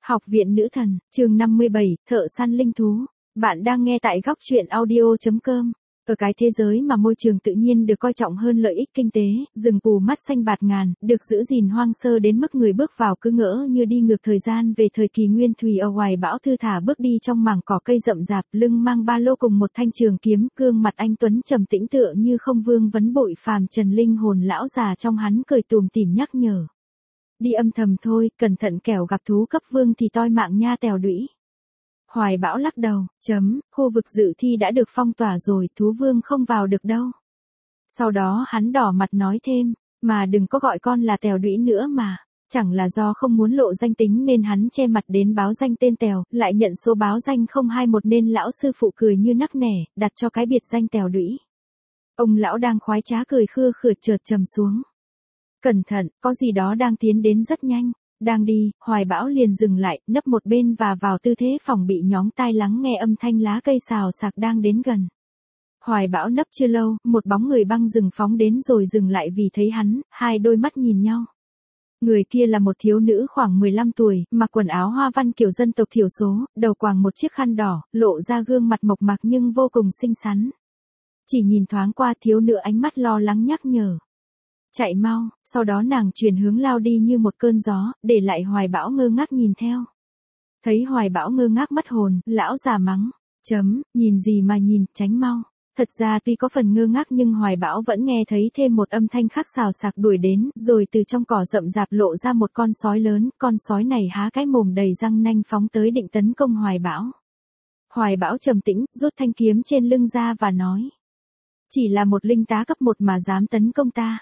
Học viện nữ thần, chương 57, thợ săn linh thú. Bạn đang nghe tại góc truyện audio.com. Ở cái thế giới mà môi trường tự nhiên được coi trọng hơn lợi ích kinh tế, rừng pù mắt xanh bạt ngàn, được giữ gìn hoang sơ đến mức người bước vào cứ ngỡ như đi ngược thời gian về thời kỳ nguyên thủy. Ở hoài bão thư thả bước đi trong mảng cỏ cây rậm rạp, lưng mang ba lô cùng một thanh trường kiếm, gương mặt anh tuấn trầm tĩnh tựa như không vương vấn bội phàm trần, linh hồn lão già trong hắn cười tùm tìm nhắc nhở. Đi âm thầm thôi, cẩn thận kẻo gặp thú cấp vương thì toi mạng nha Tèo Đũy. Hoài bão lắc đầu, khu vực dự thi đã được phong tỏa rồi, thú vương không vào được đâu. Sau đó hắn đỏ mặt nói thêm, mà đừng có gọi con là Tèo Đũy nữa mà. Chẳng là do không muốn lộ danh tính nên hắn che mặt đến báo danh tên Tèo, lại nhận số báo danh 021 nên lão sư phụ cười như nắc nẻ, đặt cho cái biệt danh Tèo Đũy. Ông lão đang khoái trá cười khưa khửa chợt trầm xuống. Cẩn thận, có gì đó đang tiến đến rất nhanh. Đang đi, Hoài Bão liền dừng lại, nấp một bên và vào tư thế phòng bị, nhóng tai lắng nghe âm thanh lá cây xào xạc đang đến gần. Hoài Bão nấp chưa lâu, một bóng người băng rừng phóng đến rồi dừng lại vì thấy hắn, hai đôi mắt nhìn nhau. Người kia là một thiếu nữ khoảng 15 tuổi, mặc quần áo hoa văn kiểu dân tộc thiểu số, đầu quàng một chiếc khăn đỏ, lộ ra gương mặt mộc mạc nhưng vô cùng xinh xắn. Chỉ nhìn thoáng qua, thiếu nữ ánh mắt lo lắng nhắc nhở. Chạy mau, sau đó nàng chuyển hướng lao đi như một cơn gió, để lại Hoài Bão ngơ ngác nhìn theo. Thấy Hoài Bão ngơ ngác mất hồn, lão già mắng, nhìn gì mà nhìn, tránh mau. Thật ra tuy có phần ngơ ngác nhưng Hoài Bão vẫn nghe thấy thêm một âm thanh khác xào xạc đuổi đến, rồi từ trong cỏ rậm rạp lộ ra một con sói lớn, con sói này há cái mồm đầy răng nanh phóng tới định tấn công Hoài Bão. Hoài Bão trầm tĩnh, rút thanh kiếm trên lưng ra và nói. Chỉ là một linh tá cấp 1 mà dám tấn công ta.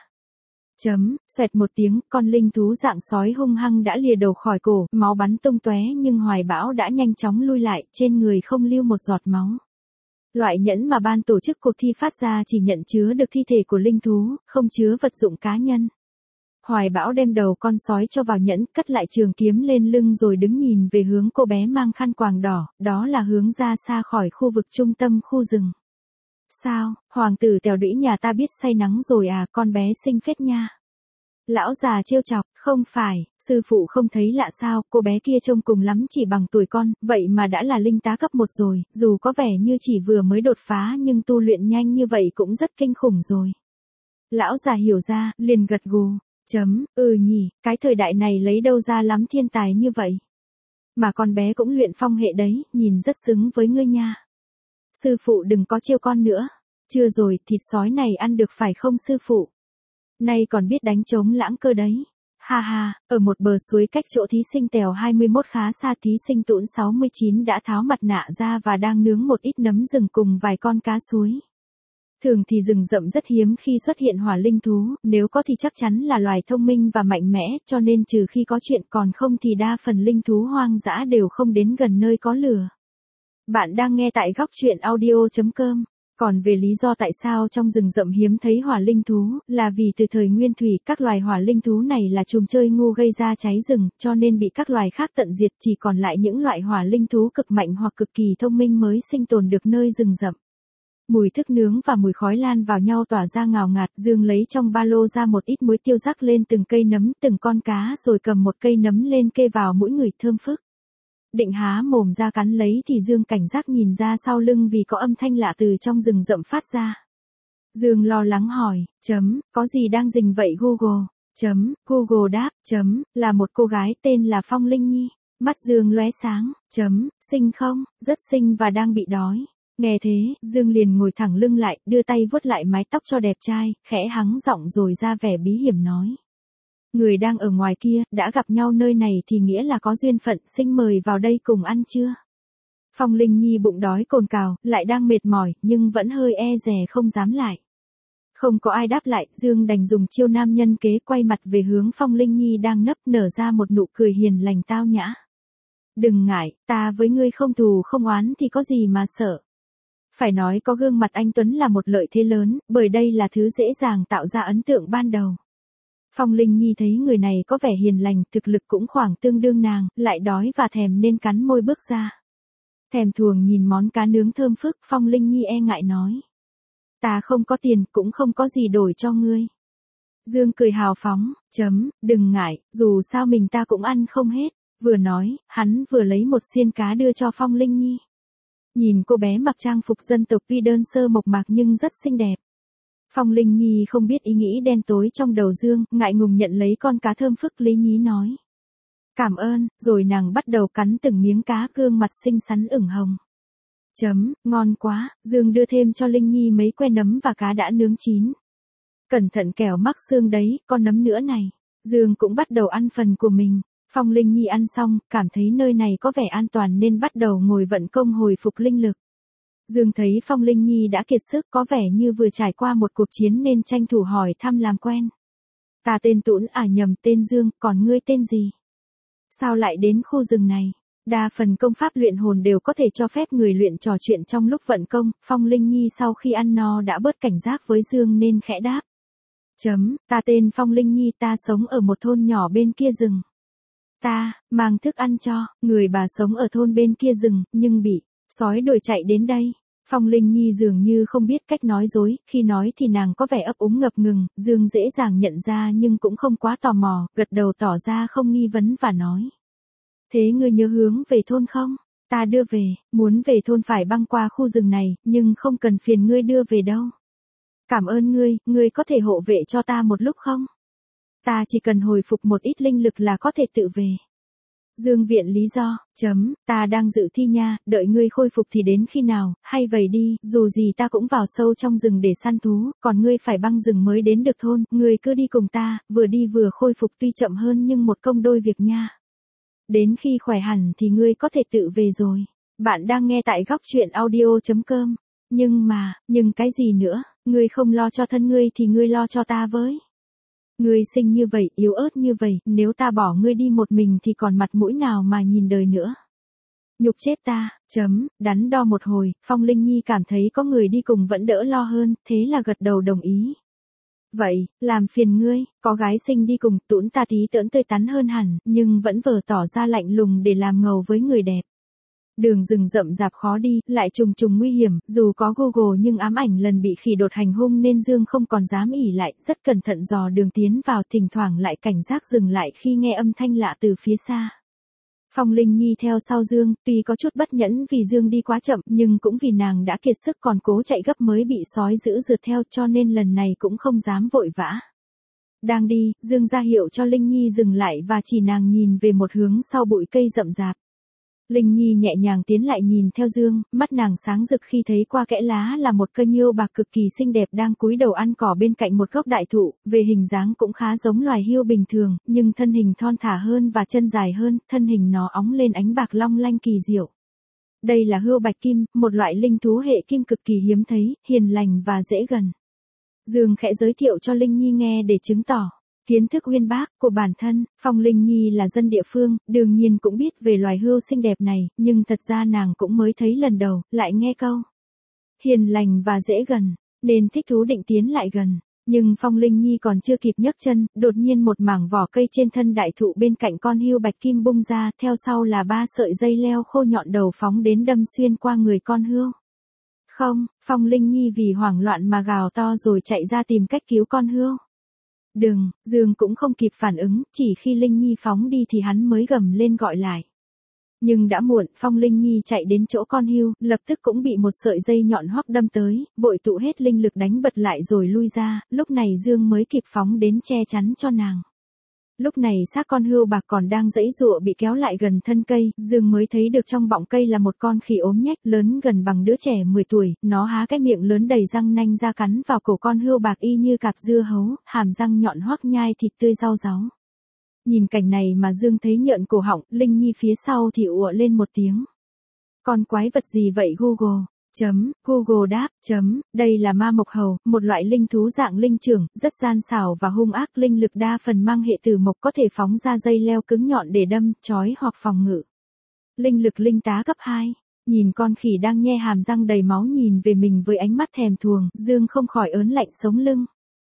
Xoẹt một tiếng, con linh thú dạng sói hung hăng đã lìa đầu khỏi cổ, máu bắn tung tóe nhưng Hoài Bão đã nhanh chóng lui lại, trên người không lưu một giọt máu. Loại nhẫn mà ban tổ chức cuộc thi phát ra chỉ nhận chứa được thi thể của linh thú, không chứa vật dụng cá nhân. Hoài Bão đem đầu con sói cho vào nhẫn, cất lại trường kiếm lên lưng rồi đứng nhìn về hướng cô bé mang khăn quàng đỏ, đó là hướng ra xa khỏi khu vực trung tâm khu rừng. Sao, hoàng tử Tèo Đũy nhà ta biết say nắng rồi à, con bé xinh phết nha. Lão già trêu chọc, không phải, sư phụ không thấy lạ sao, cô bé kia trông cùng lắm chỉ bằng tuổi con, vậy mà đã là linh tá cấp 1 rồi, dù có vẻ như chỉ vừa mới đột phá nhưng tu luyện nhanh như vậy cũng rất kinh khủng rồi. Lão già hiểu ra, liền gật gù, nhỉ, cái thời đại này lấy đâu ra lắm thiên tài như vậy. Mà con bé cũng luyện phong hệ đấy, nhìn rất xứng với ngươi nha. Sư phụ đừng có trêu con nữa. Chưa rồi, thịt sói này ăn được phải không sư phụ? Nay còn biết đánh trống lãng cơ đấy. Ha ha, ở một bờ suối cách chỗ thí sinh Tèo 21 khá xa, thí sinh Tũn 69 đã tháo mặt nạ ra và đang nướng một ít nấm rừng cùng vài con cá suối. Thường thì rừng rậm rất hiếm khi xuất hiện hỏa linh thú, nếu có thì chắc chắn là loài thông minh và mạnh mẽ, cho nên trừ khi có chuyện, còn không thì đa phần linh thú hoang dã đều không đến gần nơi có lửa. Bạn đang nghe tại góc truyện audio.com. Còn về lý do tại sao trong rừng rậm hiếm thấy hỏa linh thú, là vì từ thời nguyên thủy các loài hỏa linh thú này là trùm chơi ngu gây ra cháy rừng, cho nên bị các loài khác tận diệt, chỉ còn lại những loại hỏa linh thú cực mạnh hoặc cực kỳ thông minh mới sinh tồn được nơi rừng rậm. Mùi thức nướng và mùi khói lan vào nhau tỏa ra ngào ngạt, Dương lấy trong ba lô ra một ít muối tiêu rắc lên từng cây nấm, từng con cá rồi cầm một cây nấm lên kê vào mũi người thơm phức. Định há mồm ra cắn lấy thì Dương cảnh giác nhìn ra sau lưng vì có âm thanh lạ từ trong rừng rậm phát ra. Dương lo lắng hỏi, có gì đang rình vậy Google? Google đáp, là một cô gái tên là Phong Linh Nhi. Mắt Dương lóe sáng, xinh không, rất xinh và đang bị đói. Nghe thế, Dương liền ngồi thẳng lưng lại, đưa tay vuốt lại mái tóc cho đẹp trai, khẽ hắng giọng rồi ra vẻ bí hiểm nói. Người đang ở ngoài kia, đã gặp nhau nơi này thì nghĩa là có duyên phận, xin mời vào đây cùng ăn chưa? Phong Linh Nhi bụng đói cồn cào, lại đang mệt mỏi, nhưng vẫn hơi e dè không dám lại. Không có ai đáp lại, Dương đành dùng chiêu nam nhân kế quay mặt về hướng Phong Linh Nhi đang nấp, nở ra một nụ cười hiền lành tao nhã. Đừng ngại, ta với ngươi không thù không oán thì có gì mà sợ. Phải nói có gương mặt anh Tuấn là một lợi thế lớn, bởi đây là thứ dễ dàng tạo ra ấn tượng ban đầu. Phong Linh Nhi thấy người này có vẻ hiền lành, thực lực cũng khoảng tương đương nàng, lại đói và thèm nên cắn môi bước ra. Thèm thuồng nhìn món cá nướng thơm phức, Phong Linh Nhi e ngại nói. Ta không có tiền, cũng không có gì đổi cho ngươi. Dương cười hào phóng, đừng ngại, dù sao mình ta cũng ăn không hết. Vừa nói, hắn vừa lấy một xiên cá đưa cho Phong Linh Nhi. Nhìn cô bé mặc trang phục dân tộc tuy đơn sơ mộc mạc nhưng rất xinh đẹp. Phong Linh Nhi không biết ý nghĩ đen tối trong đầu Dương, ngại ngùng nhận lấy con cá thơm phức lý nhí nói. Cảm ơn, rồi nàng bắt đầu cắn từng miếng cá, gương mặt xinh xắn ửng hồng. Ngon quá, Dương đưa thêm cho Linh Nhi mấy que nấm và cá đã nướng chín. Cẩn thận kẻo mắc xương đấy, con nấm nữa này. Dương cũng bắt đầu ăn phần của mình. Phong Linh Nhi ăn xong, cảm thấy nơi này có vẻ an toàn nên bắt đầu ngồi vận công hồi phục linh lực. Dương thấy Phong Linh Nhi đã kiệt sức, có vẻ như vừa trải qua một cuộc chiến nên tranh thủ hỏi thăm làm quen. Ta tên Tũn, nhầm, tên Dương, còn ngươi tên gì? Sao lại đến khu rừng này? Đa phần công pháp luyện hồn đều có thể cho phép người luyện trò chuyện trong lúc vận công. Phong Linh Nhi sau khi ăn no đã bớt cảnh giác với Dương nên khẽ đáp. Ta tên Phong Linh Nhi, ta sống ở một thôn nhỏ bên kia rừng. Ta, mang thức ăn cho, người bà sống ở thôn bên kia rừng, nhưng bị sói đuổi chạy đến đây. Phong Linh Nhi dường như không biết cách nói dối, khi nói thì nàng có vẻ ấp úng ngập ngừng, Dương dễ dàng nhận ra nhưng cũng không quá tò mò, gật đầu tỏ ra không nghi vấn và nói. Thế ngươi nhớ hướng về thôn không? Ta đưa về, muốn về thôn phải băng qua khu rừng này, nhưng không cần phiền ngươi đưa về đâu. Cảm ơn ngươi có thể hộ vệ cho ta một lúc không? Ta chỉ cần hồi phục một ít linh lực là có thể tự về. Dương viện lý do, ta đang dự thi nha, đợi ngươi khôi phục thì đến khi nào, hay vậy đi, dù gì ta cũng vào sâu trong rừng để săn thú, còn ngươi phải băng rừng mới đến được thôn, ngươi cứ đi cùng ta, vừa đi vừa khôi phục tuy chậm hơn nhưng một công đôi việc nha. Đến khi khỏe hẳn thì ngươi có thể tự về rồi. Bạn đang nghe tại góc truyện audio.com. Nhưng cái gì nữa, ngươi không lo cho thân ngươi thì ngươi lo cho ta với. Ngươi xinh như vậy, yếu ớt như vậy, nếu ta bỏ ngươi đi một mình thì còn mặt mũi nào mà nhìn đời nữa. Nhục chết ta, đắn đo một hồi, Phong Linh Nhi cảm thấy có người đi cùng vẫn đỡ lo hơn, thế là gật đầu đồng ý. Vậy, làm phiền ngươi, có gái xinh đi cùng, Tũn ta tí tỡn tươi tắn hơn hẳn, nhưng vẫn vờ tỏ ra lạnh lùng để làm ngầu với người đẹp. Đường rừng rậm rạp khó đi, lại trùng trùng nguy hiểm, dù có Google nhưng ám ảnh lần bị khỉ đột hành hung nên Dương không còn dám ỉ lại, rất cẩn thận dò đường tiến vào, thỉnh thoảng lại cảnh giác dừng lại khi nghe âm thanh lạ từ phía xa. Phong Linh Nhi theo sau Dương, tuy có chút bất nhẫn vì Dương đi quá chậm nhưng cũng vì nàng đã kiệt sức còn cố chạy gấp mới bị sói dữ rượt theo cho nên lần này cũng không dám vội vã. Đang đi, Dương ra hiệu cho Linh Nhi dừng lại và chỉ nàng nhìn về một hướng sau bụi cây rậm rạp. Linh Nhi nhẹ nhàng tiến lại nhìn theo Dương, mắt nàng sáng rực khi thấy qua kẽ lá là một cây hươu bạc cực kỳ xinh đẹp đang cúi đầu ăn cỏ bên cạnh một gốc đại thụ, về hình dáng cũng khá giống loài hươu bình thường, nhưng thân hình thon thả hơn và chân dài hơn, thân hình nó óng lên ánh bạc long lanh kỳ diệu. Đây là hươu bạch kim, một loại linh thú hệ kim cực kỳ hiếm thấy, hiền lành và dễ gần. Dương khẽ giới thiệu cho Linh Nhi nghe để chứng tỏ kiến thức uyên bác của bản thân. Phong Linh Nhi là dân địa phương, đương nhiên cũng biết về loài hươu xinh đẹp này, nhưng thật ra nàng cũng mới thấy lần đầu, lại nghe câu hiền lành và dễ gần, nên thích thú định tiến lại gần. Nhưng Phong Linh Nhi còn chưa kịp nhấc chân, đột nhiên một mảng vỏ cây trên thân đại thụ bên cạnh con hươu bạch kim bung ra, theo sau là 3 sợi dây leo khô nhọn đầu phóng đến đâm xuyên qua người con hươu. Không, Phong Linh Nhi vì hoảng loạn mà gào to rồi chạy ra tìm cách cứu con hươu. Đừng, Dương cũng không kịp phản ứng, chỉ khi Linh Nhi phóng đi thì hắn mới gầm lên gọi lại. Nhưng đã muộn, Phong Linh Nhi chạy đến chỗ con hươu, lập tức cũng bị một sợi dây nhọn hoắc đâm tới, vội tụ hết linh lực đánh bật lại rồi lui ra, lúc này Dương mới kịp phóng đến che chắn cho nàng. Lúc này xác con hươu bạc còn đang giãy giụa bị kéo lại gần thân cây, Dương mới thấy được trong bọng cây là một con khỉ ốm nhách lớn gần bằng đứa trẻ 10 tuổi, nó há cái miệng lớn đầy răng nanh ra cắn vào cổ con hươu bạc y như cạp dưa hấu, hàm răng nhọn hoắc nhai thịt tươi rau ráu. Nhìn cảnh này mà Dương thấy nhợn cổ họng, Linh Nhi phía sau thì ủa lên một tiếng. Con quái vật gì vậy Google? Google đáp, đây là ma mộc hầu, một loại linh thú dạng linh trưởng, rất gian xảo và hung ác, linh lực đa phần mang hệ tử mộc, có thể phóng ra dây leo cứng nhọn để đâm, trói hoặc phòng ngự. Linh lực linh tá cấp 2. Nhìn con khỉ đang nhe hàm răng đầy máu nhìn về mình với ánh mắt thèm thuồng, Dương không khỏi ớn lạnh sống lưng.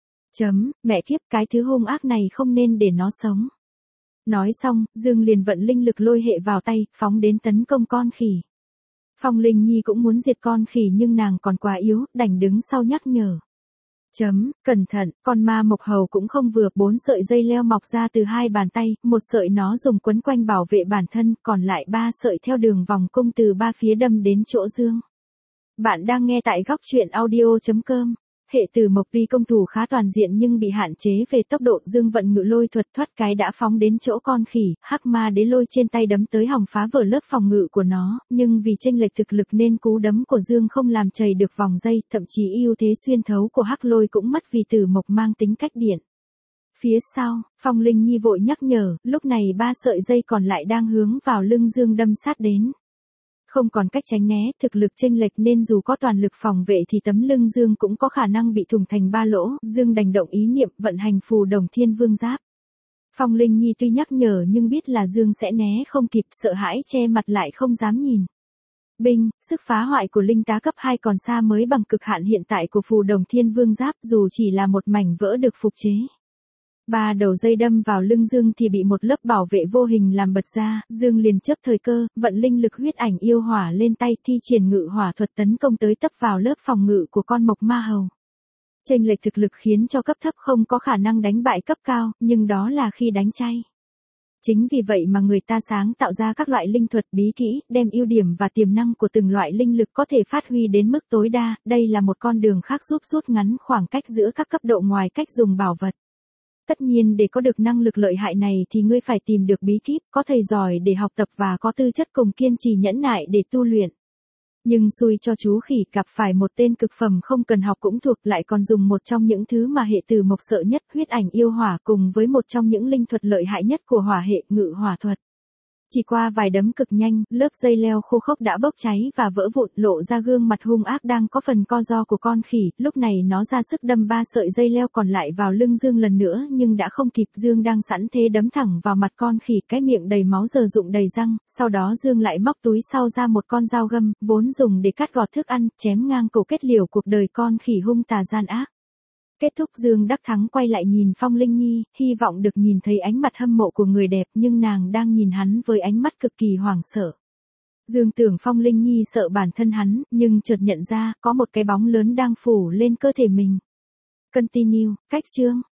Mẹ kiếp, cái thứ hung ác này không nên để nó sống. Nói xong, Dương liền vận linh lực lôi hệ vào tay, phóng đến tấn công con khỉ. Phong Linh Nhi cũng muốn diệt con khỉ nhưng nàng còn quá yếu, đành đứng sau nhắc nhở. Cẩn thận, con ma mộc hầu cũng không vừa, 4 sợi dây leo mọc ra từ 2 bàn tay, một sợi nó dùng quấn quanh bảo vệ bản thân, còn lại 3 sợi theo đường vòng cung từ 3 phía đâm đến chỗ Dương. Bạn đang nghe tại góc chuyện audio.com. Hệ tử mộc tuy công thủ khá toàn diện nhưng bị hạn chế về tốc độ. Dương vận ngự lôi thuật thoát cái đã phóng đến chỗ con khỉ, hắc ma đế lôi trên tay đấm tới hòng phá vỡ lớp phòng ngự của nó, nhưng vì chênh lệch thực lực nên cú đấm của Dương không làm chày được vòng dây, thậm chí ưu thế xuyên thấu của hắc lôi cũng mất vì tử mộc mang tính cách điện. Phía sau, Phong Linh Nhi vội nhắc nhở, lúc này 3 sợi dây còn lại đang hướng vào lưng Dương đâm sát đến. Không còn cách tránh né, thực lực chênh lệch nên dù có toàn lực phòng vệ thì tấm lưng Dương cũng có khả năng bị thủng thành 3 lỗ. Dương đành động ý niệm vận hành phù đồng thiên vương giáp. Phong Linh Nhi tuy nhắc nhở nhưng biết là Dương sẽ né không kịp, sợ hãi che mặt lại không dám nhìn. Binh, sức phá hoại của linh tá cấp 2 còn xa mới bằng cực hạn hiện tại của phù đồng thiên vương giáp, dù chỉ là một mảnh vỡ được phục chế. 3 đầu dây đâm vào lưng Dương thì bị một lớp bảo vệ vô hình làm bật ra, Dương liền chớp thời cơ, vận linh lực huyết ảnh yêu hỏa lên tay, thi triển ngự hỏa thuật tấn công tới tấp vào lớp phòng ngự của con mộc ma hầu. Chênh lệch thực lực khiến cho cấp thấp không có khả năng đánh bại cấp cao, nhưng đó là khi đánh chay. Chính vì vậy mà người ta sáng tạo ra các loại linh thuật bí kỹ, đem ưu điểm và tiềm năng của từng loại linh lực có thể phát huy đến mức tối đa, đây là một con đường khác giúp rút ngắn khoảng cách giữa các cấp độ ngoài cách dùng bảo vật. Tất nhiên để có được năng lực lợi hại này thì ngươi phải tìm được bí kíp, có thầy giỏi để học tập và có tư chất cùng kiên trì nhẫn nại để tu luyện. Nhưng xui cho chú khỉ gặp phải một tên cực phẩm không cần học cũng thuộc, lại còn dùng một trong những thứ mà hệ tử mộc sợ nhất, huyết ảnh yêu hỏa, cùng với một trong những linh thuật lợi hại nhất của hỏa hệ, ngự hỏa thuật. Chỉ qua vài đấm cực nhanh, lớp dây leo khô khốc đã bốc cháy và vỡ vụn, lộ ra gương mặt hung ác đang có phần co ro của con khỉ. Lúc này nó ra sức đâm 3 sợi dây leo còn lại vào lưng Dương lần nữa nhưng đã không kịp. Dương đang sẵn thế đấm thẳng vào mặt con khỉ, cái miệng đầy máu giờ rụng đầy răng. Sau đó Dương lại móc túi sau ra một con dao găm, vốn dùng để cắt gọt thức ăn, chém ngang cổ kết liễu cuộc đời con khỉ hung tà gian ác. Kết thúc Dương đắc thắng quay lại nhìn Phong Linh Nhi, hy vọng được nhìn thấy ánh mặt hâm mộ của người đẹp nhưng nàng đang nhìn hắn với ánh mắt cực kỳ hoảng sợ. Dương tưởng Phong Linh Nhi sợ bản thân hắn, nhưng chợt nhận ra có một cái bóng lớn đang phủ lên cơ thể mình. Continue, cách chương.